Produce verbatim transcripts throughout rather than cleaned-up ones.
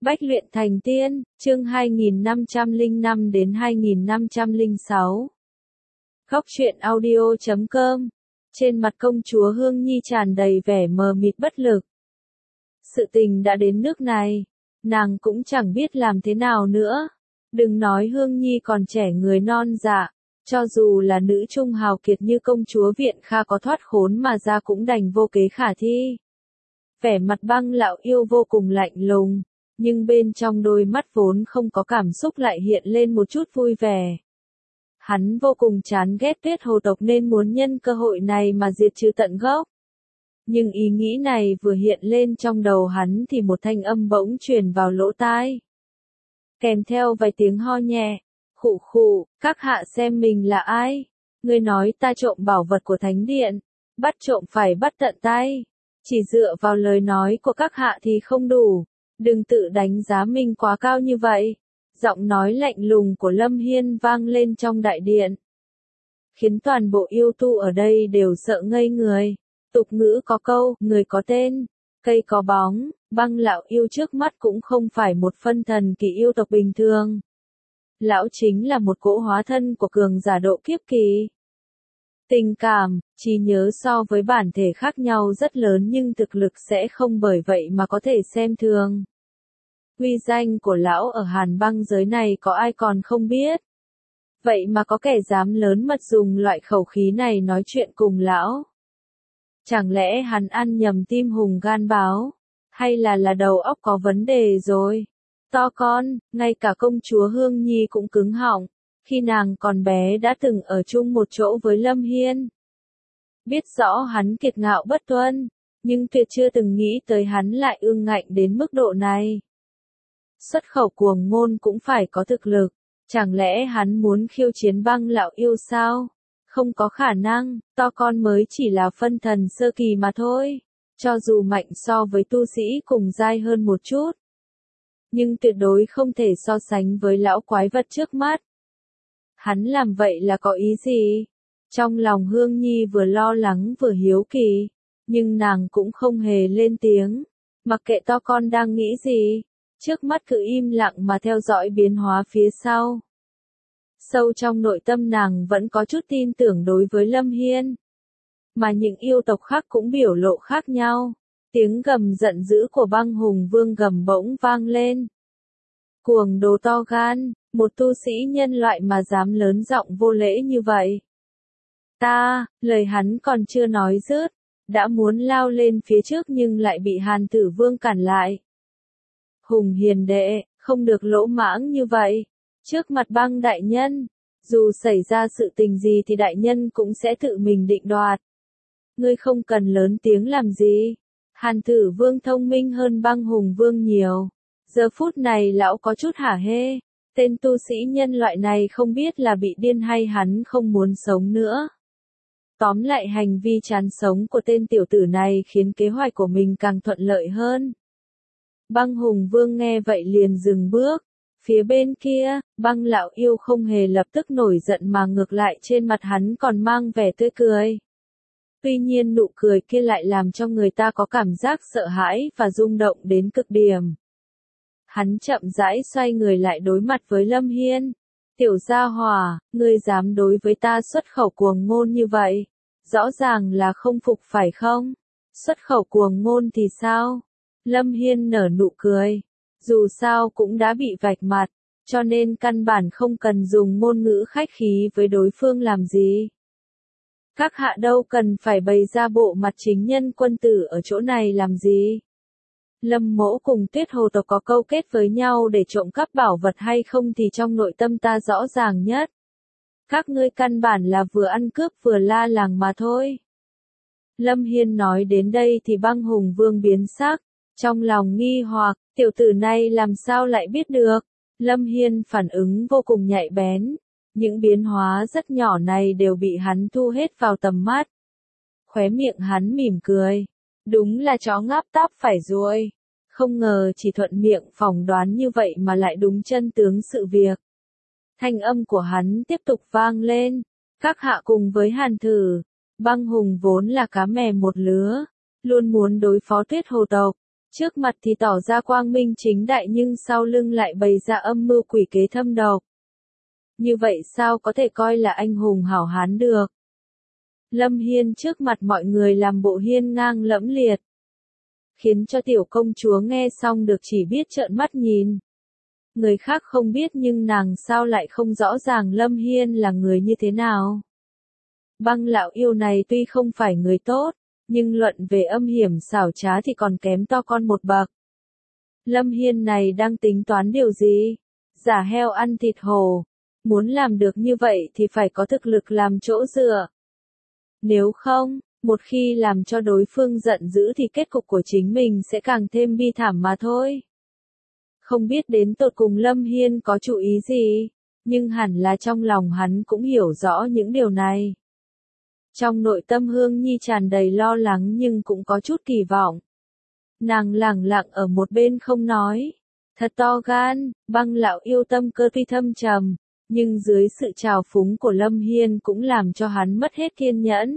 Bách luyện thành tiên, chương hai nghìn năm trăm lẻ năm đến hai nghìn năm trăm lẻ sáu. Góc truyện audio chấm com. Trên mặt công chúa Hương Nhi tràn đầy vẻ mờ mịt bất lực. Sự tình đã đến nước này, nàng cũng chẳng biết làm thế nào nữa. Đừng nói Hương Nhi còn trẻ người non dạ, cho dù là nữ trung hào kiệt như công chúa Viện Kha có thoát khốn mà ra cũng đành vô kế khả thi. Vẻ mặt Băng Lão Yêu vô cùng lạnh lùng, nhưng bên trong đôi mắt vốn không có cảm xúc lại hiện lên một chút vui vẻ. Hắn vô cùng chán ghét Tuyết Hồ tộc nên muốn nhân cơ hội này mà diệt trừ tận gốc. Nhưng ý nghĩ này vừa hiện lên trong đầu hắn thì một thanh âm bỗng truyền vào lỗ tai. Kèm theo vài tiếng ho nhẹ, khụ khụ, các hạ xem mình là ai? Ngươi nói ta trộm bảo vật của Thánh Điện, bắt trộm phải bắt tận tay. Chỉ dựa vào lời nói của các hạ thì không đủ, đừng tự đánh giá mình quá cao như vậy. Giọng nói lạnh lùng của Lâm Hiên vang lên trong đại điện, khiến toàn bộ yêu tu ở đây đều sợ ngây người. Tục ngữ có câu, người có tên, cây có bóng, Băng Lão Yêu trước mắt cũng không phải một phân thần kỳ yêu tộc bình thường. Lão chính là một cỗ hóa thân của cường giả độ kiếp kỳ. Tình cảm, trí nhớ so với bản thể khác nhau rất lớn nhưng thực lực sẽ không bởi vậy mà có thể xem thường. Uy danh của lão ở Hàn Băng giới này có ai còn không biết. Vậy mà có kẻ dám lớn mật dùng loại khẩu khí này nói chuyện cùng lão. Chẳng lẽ hắn ăn nhầm tim hùng gan báo, hay là là đầu óc có vấn đề rồi? To con, ngay cả công chúa Hương Nhi cũng cứng họng, khi nàng còn bé đã từng ở chung một chỗ với Lâm Hiên. Biết rõ hắn kiệt ngạo bất tuân, nhưng tuyệt chưa từng nghĩ tới hắn lại ương ngạnh đến mức độ này. Xuất khẩu cuồng ngôn cũng phải có thực lực, chẳng lẽ hắn muốn khiêu chiến Băng Lão Yêu sao? Không có khả năng, to con mới chỉ là phân thần sơ kỳ mà thôi, cho dù mạnh so với tu sĩ cùng giai hơn một chút. Nhưng tuyệt đối không thể so sánh với lão quái vật trước mắt. Hắn làm vậy là có ý gì? Trong lòng Hương Nhi vừa lo lắng vừa hiếu kỳ, nhưng nàng cũng không hề lên tiếng, mặc kệ to con đang nghĩ gì. Trước mắt cứ im lặng mà theo dõi biến hóa phía sau. Sâu trong nội tâm nàng vẫn có chút tin tưởng đối với Lâm Hiên. Mà những yêu tộc khác cũng biểu lộ khác nhau. Tiếng gầm giận dữ của Băng Hùng Vương gầm bỗng vang lên. Cuồng đồ to gan, một tu sĩ nhân loại mà dám lớn giọng vô lễ như vậy. Ta, lời hắn còn chưa nói dứt, đã muốn lao lên phía trước nhưng lại bị Hàn Tử Vương cản lại. Hùng hiền đệ, không được lỗ mãng như vậy. Trước mặt Băng đại nhân, dù xảy ra sự tình gì thì đại nhân cũng sẽ tự mình định đoạt. Ngươi không cần lớn tiếng làm gì. Hàn Tử Vương thông minh hơn Băng Hùng Vương nhiều. Giờ phút này lão có chút hả hê. Tên tu sĩ nhân loại này không biết là bị điên hay hắn không muốn sống nữa. Tóm lại hành vi chán sống của tên tiểu tử này khiến kế hoạch của mình càng thuận lợi hơn. Băng Hùng Vương nghe vậy liền dừng bước. Phía bên kia, Băng Lão Yêu không hề lập tức nổi giận mà ngược lại trên mặt hắn còn mang vẻ tươi cười. Tuy nhiên nụ cười kia lại làm cho người ta có cảm giác sợ hãi và rung động đến cực điểm. Hắn chậm rãi xoay người lại đối mặt với Lâm Hiên. Tiểu gia hỏa, ngươi dám đối với ta xuất khẩu cuồng ngôn như vậy? Rõ ràng là không phục phải không? Xuất khẩu cuồng ngôn thì sao? Lâm Hiên nở nụ cười. Dù sao cũng đã bị vạch mặt, cho nên căn bản không cần dùng ngôn ngữ khách khí với đối phương làm gì. Các hạ đâu cần phải bày ra bộ mặt chính nhân quân tử ở chỗ này làm gì. Lâm Mỗ cùng Tuyết Hồ tộc có câu kết với nhau để trộm cắp bảo vật hay không thì trong nội tâm ta rõ ràng nhất. Các ngươi căn bản là vừa ăn cướp vừa la làng mà thôi. Lâm Hiên nói đến đây thì Băng Hùng Vương biến sắc, trong lòng nghi hoặc, tiểu tử này làm sao lại biết được. Lâm Hiên phản ứng vô cùng nhạy bén, những biến hóa rất nhỏ này đều bị hắn thu hết vào tầm mắt. Khóe miệng hắn mỉm cười, đúng là chó ngáp táp phải ruồi, không ngờ chỉ thuận miệng phỏng đoán như vậy mà lại đúng chân tướng sự việc. Thanh âm của hắn tiếp tục vang lên, các hạ cùng với Hàn Thử, Băng Hùng vốn là cá mè một lứa, luôn muốn đối phó Tuyết Hồ tộc, Trước mặt thì tỏ ra quang minh chính đại nhưng sau lưng lại bày ra âm mưu quỷ kế thâm độc. Như vậy sao có thể coi là anh hùng hảo hán được? Lâm Hiên trước mặt mọi người làm bộ hiên ngang lẫm liệt, khiến cho tiểu công chúa nghe xong được chỉ biết trợn mắt nhìn. Người khác không biết nhưng nàng sao lại không rõ ràng Lâm Hiên là người như thế nào. Băng lão yêu này tuy không phải người tốt, nhưng luận về âm hiểm xảo trá thì còn kém to con một bậc. Lâm Hiên này đang tính toán điều gì? Giả heo ăn thịt hổ. Muốn làm được như vậy thì phải có thực lực làm chỗ dựa. Nếu không, một khi làm cho đối phương giận dữ thì kết cục của chính mình sẽ càng thêm bi thảm mà thôi. Không biết đến tột cùng Lâm Hiên có chủ ý gì, nhưng hẳn là trong lòng hắn cũng hiểu rõ những điều này. Trong nội tâm Hương Nhi tràn đầy lo lắng nhưng cũng có chút kỳ vọng. Nàng lẳng lặng ở một bên không nói. Thật to gan, băng lão yêu tâm cơ tuy thâm trầm, nhưng dưới sự trào phúng của Lâm Hiên cũng làm cho hắn mất hết kiên nhẫn.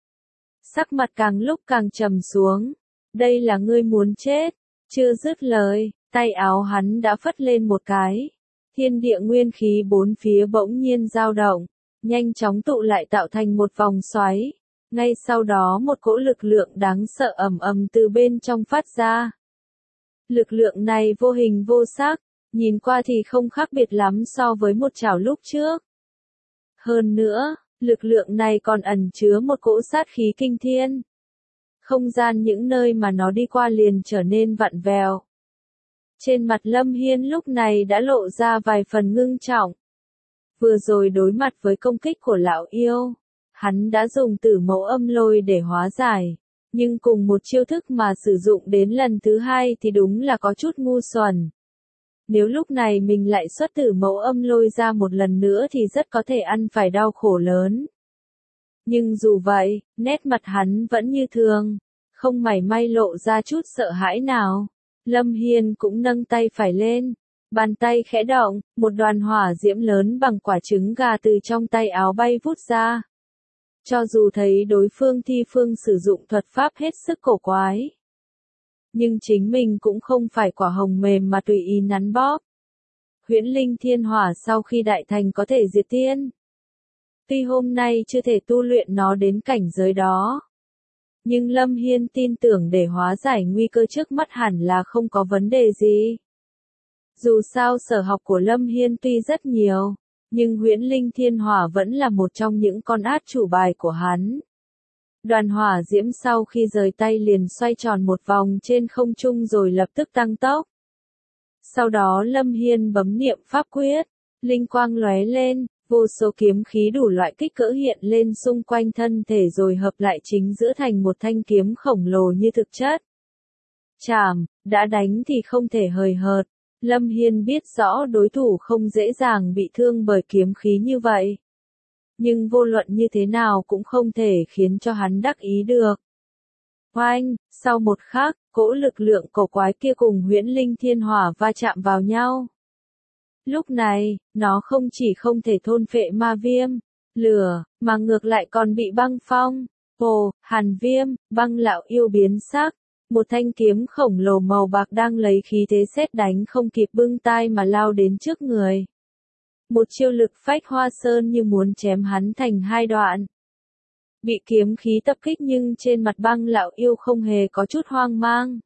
Sắc mặt càng lúc càng trầm xuống. Đây là ngươi muốn chết. Chưa dứt lời, tay áo hắn đã phất lên một cái. Thiên địa nguyên khí bốn phía bỗng nhiên dao động, nhanh chóng tụ lại tạo thành một vòng xoáy. Ngay sau đó một cỗ lực lượng đáng sợ ầm ầm từ bên trong phát ra. Lực lượng này vô hình vô sắc, nhìn qua thì không khác biệt lắm so với một chảo lúc trước. Hơn nữa, lực lượng này còn ẩn chứa một cỗ sát khí kinh thiên. Không gian những nơi mà nó đi qua liền trở nên vặn vẹo. Trên mặt Lâm Hiên lúc này đã lộ ra vài phần ngưng trọng. Vừa rồi đối mặt với công kích của lão yêu, hắn đã dùng tử mẫu âm lôi để hóa giải. Nhưng cùng một chiêu thức mà sử dụng đến lần thứ hai thì đúng là có chút ngu xuẩn. Nếu lúc này mình lại xuất tử mẫu âm lôi ra một lần nữa thì rất có thể ăn phải đau khổ lớn. Nhưng dù vậy, nét mặt hắn vẫn như thường, không mảy may lộ ra chút sợ hãi nào. Lâm Hiên cũng nâng tay phải lên, bàn tay khẽ động, một đoàn hỏa diễm lớn bằng quả trứng gà từ trong tay áo bay vút ra. Cho dù thấy đối phương thi phương sử dụng thuật pháp hết sức cổ quái, nhưng chính mình cũng không phải quả hồng mềm mà tùy ý nắn bóp. Huyễn linh thiên hỏa sau khi đại thành có thể diệt tiên. Tuy hôm nay chưa thể tu luyện nó đến cảnh giới đó, nhưng Lâm Hiên tin tưởng để hóa giải nguy cơ trước mắt hẳn là không có vấn đề gì. Dù sao sở học của Lâm Hiên tuy rất nhiều, nhưng huyễn linh thiên hỏa vẫn là một trong những con át chủ bài của hắn. Đoàn hỏa diễm sau khi rời tay liền xoay tròn một vòng trên không trung rồi lập tức tăng tốc. Sau đó Lâm Hiên bấm niệm pháp quyết, linh quang lóe lên, vô số kiếm khí đủ loại kích cỡ hiện lên xung quanh thân thể rồi hợp lại chính giữa thành một thanh kiếm khổng lồ như thực chất. Chảm, đã đánh thì không thể hời hợt. Lâm Hiên biết rõ đối thủ không dễ dàng bị thương bởi kiếm khí như vậy. Nhưng vô luận như thế nào cũng không thể khiến cho hắn đắc ý được. Oanh, sau một khắc, cỗ lực lượng cổ quái kia cùng huyễn linh thiên hỏa va chạm vào nhau. Lúc này, nó không chỉ không thể thôn phệ ma viêm, lửa, mà ngược lại còn bị băng phong. Ồ, hàn viêm, băng lão yêu biến sắc. Một thanh kiếm khổng lồ màu bạc đang lấy khí thế sét đánh không kịp bưng tai mà lao đến trước người. Một chiêu lực phách hoa sơn như muốn chém hắn thành hai đoạn. Bị kiếm khí tập kích nhưng trên mặt băng lão yêu không hề có chút hoang mang.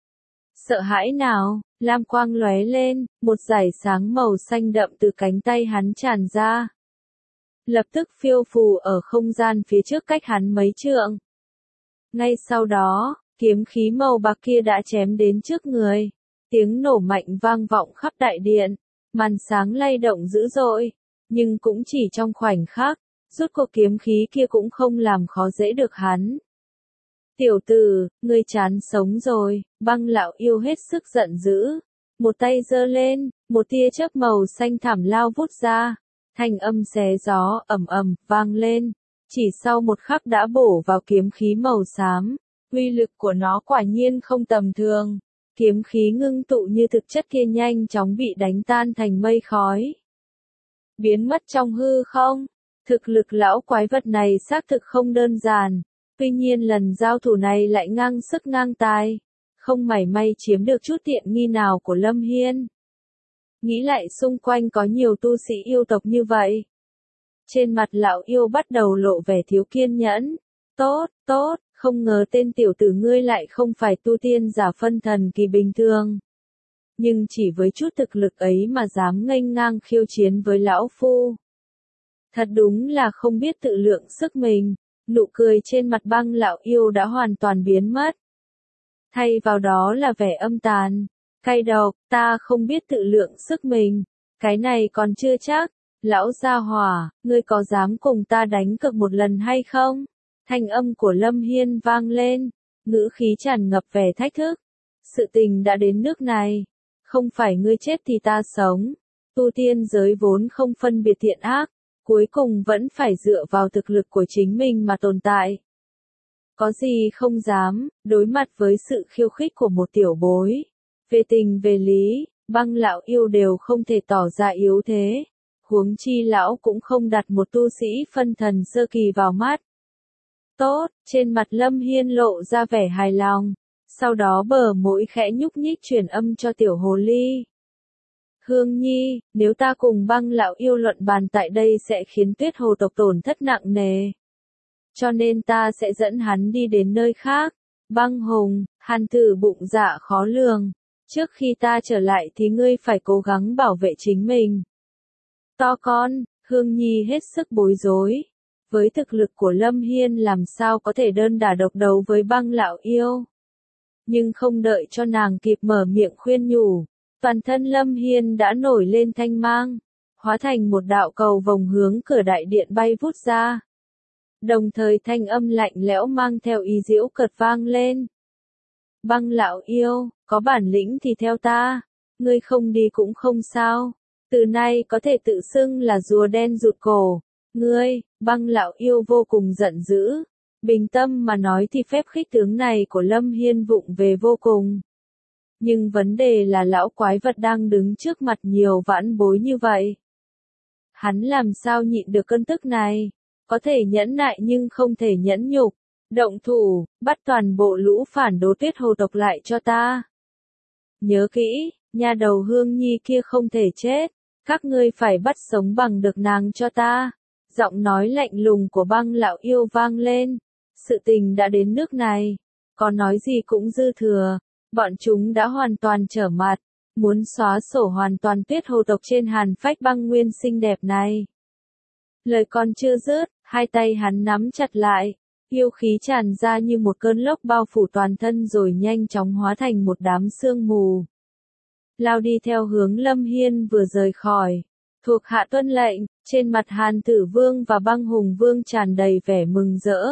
Sợ hãi nào, lam quang lóe lên, một dải sáng màu xanh đậm từ cánh tay hắn tràn ra. Lập tức phiêu phù ở không gian phía trước cách hắn mấy trượng. Ngay sau đó, kiếm khí màu bạc kia đã chém đến trước người. Tiếng nổ mạnh vang vọng khắp đại điện, màn sáng lay động dữ dội, nhưng cũng chỉ trong khoảnh khắc, rốt cuộc kiếm khí kia cũng không làm khó dễ được hắn. Tiểu tử, ngươi chán sống rồi, băng lão yêu hết sức giận dữ. Một tay giơ lên, một tia chớp màu xanh thẳm lao vút ra. Thanh âm xé gió ầm ầm vang lên, chỉ sau một khắc đã bổ vào kiếm khí màu xám. Uy lực của nó quả nhiên không tầm thường. Kiếm khí ngưng tụ như thực chất kia nhanh chóng bị đánh tan thành mây khói. Biến mất trong hư không. Thực lực lão quái vật này xác thực không đơn giản. Tuy nhiên lần giao thủ này lại ngang sức ngang tài. không mảy may chiếm được chút tiện nghi nào của Lâm Hiên. Nghĩ lại xung quanh có nhiều tu sĩ yêu tộc như vậy. Trên mặt lão yêu bắt đầu lộ vẻ thiếu kiên nhẫn. Tốt, tốt, không ngờ tên tiểu tử ngươi lại không phải tu tiên giả phân thần kỳ bình thường. Nhưng chỉ với chút thực lực ấy mà dám nghênh ngang khiêu chiến với lão phu. Thật đúng là không biết tự lượng sức mình, nụ cười trên mặt Băng lão yêu đã hoàn toàn biến mất. Thay vào đó là vẻ âm tàn, cay độc, ta không biết tự lượng sức mình, cái này còn chưa chắc, lão gia hỏa, ngươi có dám cùng ta đánh cược một lần hay không? Thanh âm của Lâm Hiên vang lên, ngữ khí tràn ngập vẻ thách thức. Sự tình đã đến nước này, không phải ngươi chết thì ta sống, tu tiên giới vốn không phân biệt thiện ác, cuối cùng vẫn phải dựa vào thực lực của chính mình mà tồn tại. Có gì không dám, đối mặt với sự khiêu khích của một tiểu bối. Về tình về lý, Băng lão yêu đều không thể tỏ ra yếu thế. Huống chi lão cũng không đặt một tu sĩ phân thần sơ kỳ vào mắt. Tốt, trên mặt Lâm Hiên lộ ra vẻ hài lòng. Sau đó bờ mũi khẽ nhúc nhích truyền âm cho tiểu hồ ly. Hương Nhi, nếu ta cùng Băng lão yêu luận bàn tại đây sẽ khiến Tuyết Hồ tộc tổn thất nặng nề. Cho nên ta sẽ dẫn hắn đi đến nơi khác. Băng Hùng, Hàn Tử bụng dạ khó lường. Trước khi ta trở lại thì ngươi phải cố gắng bảo vệ chính mình. To con, Hương Nhi hết sức bối rối. Với thực lực của Lâm Hiên làm sao có thể đơn đả độc đấu với Băng lão yêu. Nhưng không đợi cho nàng kịp mở miệng khuyên nhủ. Toàn thân Lâm Hiên đã nổi lên thanh mang. Hóa thành một đạo cầu vòng hướng cửa đại điện bay vút ra. Đồng thời thanh âm lạnh lẽo mang theo ý giễu cợt vang lên. Băng lão yêu, có bản lĩnh thì theo ta, ngươi không đi cũng không sao, từ nay có thể tự xưng là rùa đen rụt cổ, ngươi, Băng lão yêu vô cùng giận dữ, bình tâm mà nói thì phép khích tướng này của Lâm Hiên vụng về vô cùng. Nhưng vấn đề là lão quái vật đang đứng trước mặt nhiều vãn bối như vậy. Hắn làm sao nhịn được cơn tức này? Có thể nhẫn nại nhưng không thể nhẫn nhục. Động thủ, bắt toàn bộ lũ phản đồ Tuyết Hồ tộc lại cho ta. Nhớ kỹ, nha đầu Hương Nhi kia không thể chết. Các ngươi phải bắt sống bằng được nàng cho ta. Giọng nói lạnh lùng của Băng lão yêu vang lên. Sự tình đã đến nước này. Có nói gì cũng dư thừa. Bọn chúng đã hoàn toàn trở mặt. Muốn xóa sổ hoàn toàn Tuyết Hồ tộc trên hàn phách băng nguyên xinh đẹp này. Lời còn chưa dứt, hai tay hắn nắm chặt lại, yêu khí tràn ra như một cơn lốc bao phủ toàn thân rồi nhanh chóng hóa thành một đám sương mù. Lao đi theo hướng Lâm Hiên vừa rời khỏi, thuộc hạ tuân lệnh, trên mặt Hàn Tử Vương và Băng Hùng Vương tràn đầy vẻ mừng rỡ.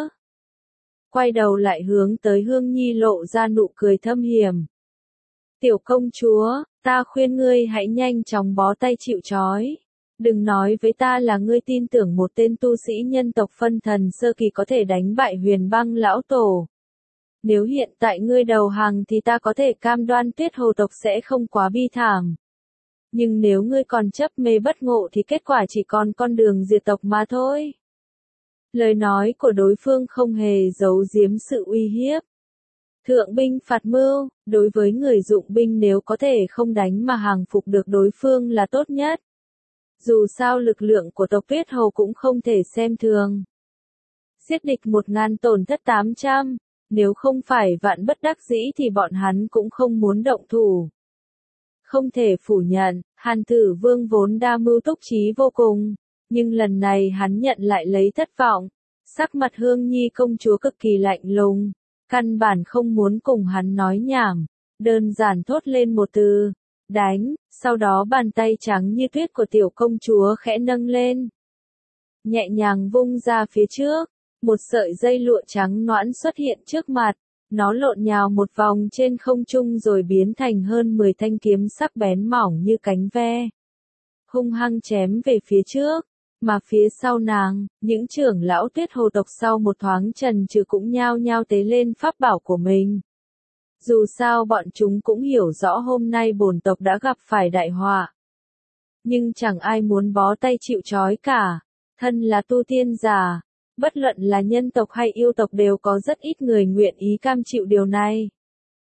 Quay đầu lại hướng tới Hương Nhi lộ ra nụ cười thâm hiểm. Tiểu công chúa, ta khuyên ngươi hãy nhanh chóng bó tay chịu trói. Đừng nói với ta là ngươi tin tưởng một tên tu sĩ nhân tộc phân thần sơ kỳ có thể đánh bại Huyền Băng lão tổ. Nếu hiện tại ngươi đầu hàng thì ta có thể cam đoan Tuyết Hồ tộc sẽ không quá bi thảm. Nhưng nếu ngươi còn chấp mê bất ngộ thì kết quả chỉ còn con đường diệt tộc mà thôi. Lời nói của đối phương không hề giấu giếm sự uy hiếp. Thượng binh phạt mưu, đối với người dụng binh nếu có thể không đánh mà hàng phục được đối phương là tốt nhất. Dù sao lực lượng của tộc Tuyết Hồ cũng không thể xem thường. Giết địch một ngàn tổn thất tám trăm, nếu không phải vạn bất đắc dĩ thì bọn hắn cũng không muốn động thủ. Không thể phủ nhận, Hàn Tử Vương vốn đa mưu túc trí vô cùng, nhưng lần này hắn nhận lại lấy thất vọng. Sắc mặt Hương Nhi công chúa cực kỳ lạnh lùng, căn bản không muốn cùng hắn nói nhảm, đơn giản thốt lên một từ. Đánh, sau đó bàn tay trắng như tuyết của tiểu công chúa khẽ nâng lên. Nhẹ nhàng vung ra phía trước, một sợi dây lụa trắng nõn xuất hiện trước mặt, nó lộn nhào một vòng trên không trung rồi biến thành hơn mười thanh kiếm sắc bén mỏng như cánh ve. Hung hăng chém về phía trước, mà phía sau nàng, những trưởng lão Tuyết Hồ tộc sau một thoáng chần chừ cũng nhao nhao tế lên pháp bảo của mình. Dù sao bọn chúng cũng hiểu rõ hôm nay bổn tộc đã gặp phải đại họa. Nhưng chẳng ai muốn bó tay chịu trói cả. Thân là tu tiên giả, bất luận là nhân tộc hay yêu tộc đều có rất ít người nguyện ý cam chịu điều này.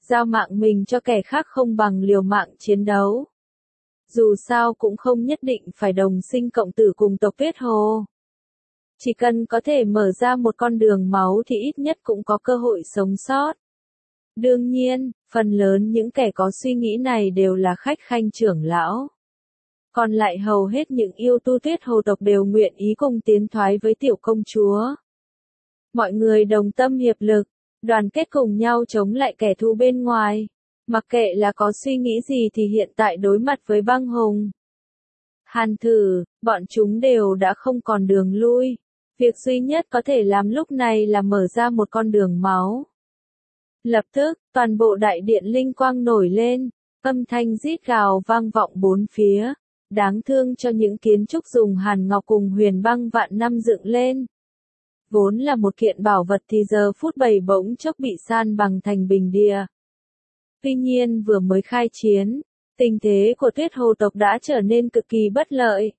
Giao mạng mình cho kẻ khác không bằng liều mạng chiến đấu. Dù sao cũng không nhất định phải đồng sinh cộng tử cùng tộc Tuyết Hồ. Chỉ cần có thể mở ra một con đường máu thì ít nhất cũng có cơ hội sống sót. Đương nhiên, phần lớn những kẻ có suy nghĩ này đều là khách khanh trưởng lão. Còn lại hầu hết những yêu tu Tuyết Hồ tộc đều nguyện ý cùng tiến thoái với tiểu công chúa. Mọi người đồng tâm hiệp lực, đoàn kết cùng nhau chống lại kẻ thù bên ngoài. Mặc kệ là có suy nghĩ gì thì hiện tại đối mặt với băng hùng, Hàn Thử, bọn chúng đều đã không còn đường lui. Việc duy nhất có thể làm lúc này là mở ra một con đường máu. Lập tức, toàn bộ đại điện linh quang nổi lên, âm thanh rít gào vang vọng bốn phía. Đáng thương cho những kiến trúc dùng hàn ngọc cùng huyền băng vạn năm dựng lên. Vốn là một kiện bảo vật thì giờ phút bầy bỗng chốc bị san bằng thành bình địa. Tuy nhiên vừa mới khai chiến, tình thế của Tuyết Hồ tộc đã trở nên cực kỳ bất lợi.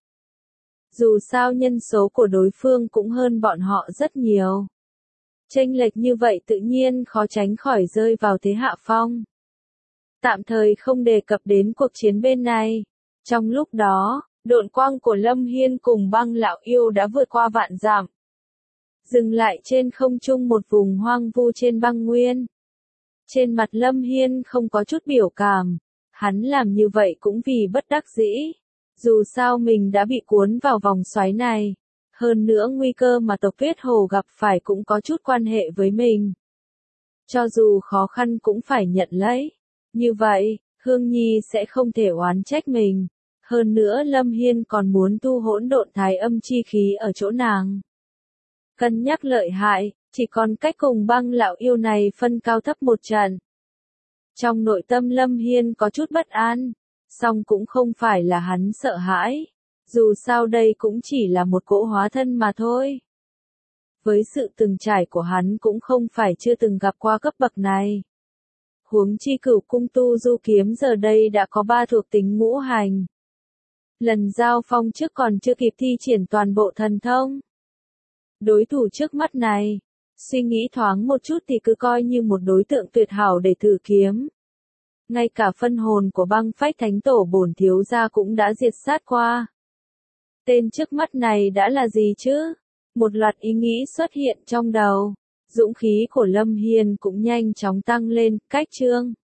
Dù sao nhân số của đối phương cũng hơn bọn họ rất nhiều. Chênh lệch như vậy tự nhiên khó tránh khỏi rơi vào thế hạ phong. Tạm thời không đề cập đến cuộc chiến bên này. Trong lúc đó, độn quang của Lâm Hiên cùng băng lão yêu đã vượt qua vạn dặm. Dừng lại trên không trung một vùng hoang vu trên băng nguyên. Trên mặt Lâm Hiên không có chút biểu cảm. Hắn làm như vậy cũng vì bất đắc dĩ. Dù sao mình đã bị cuốn vào vòng xoáy này. Hơn nữa nguy cơ mà tộc Tuyết Hồ gặp phải cũng có chút quan hệ với mình. Cho dù khó khăn cũng phải nhận lấy. Như vậy, Hương Nhi sẽ không thể oán trách mình. Hơn nữa Lâm Hiên còn muốn tu hỗn độn thái âm chi khí ở chỗ nàng. Cân nhắc lợi hại, chỉ còn cách cùng băng lão yêu này phân cao thấp một trận. Trong nội tâm Lâm Hiên có chút bất an, song cũng không phải là hắn sợ hãi. Dù sao đây cũng chỉ là một cỗ hóa thân mà thôi. Với sự từng trải của hắn cũng không phải chưa từng gặp qua cấp bậc này. Huống chi Cửu cung tu du kiếm giờ đây đã có ba thuộc tính ngũ hành. Lần giao phong trước còn chưa kịp thi triển toàn bộ thần thông. Đối thủ trước mắt này, suy nghĩ thoáng một chút thì cứ coi như một đối tượng tuyệt hảo để thử kiếm. Ngay cả phân hồn của băng phách thánh tổ bổn thiếu gia cũng đã diệt sát qua. Tên trước mắt này đã là gì chứ? Một loạt ý nghĩ xuất hiện trong đầu. Dũng khí của Lâm Hiên cũng nhanh chóng tăng lên, cách chương.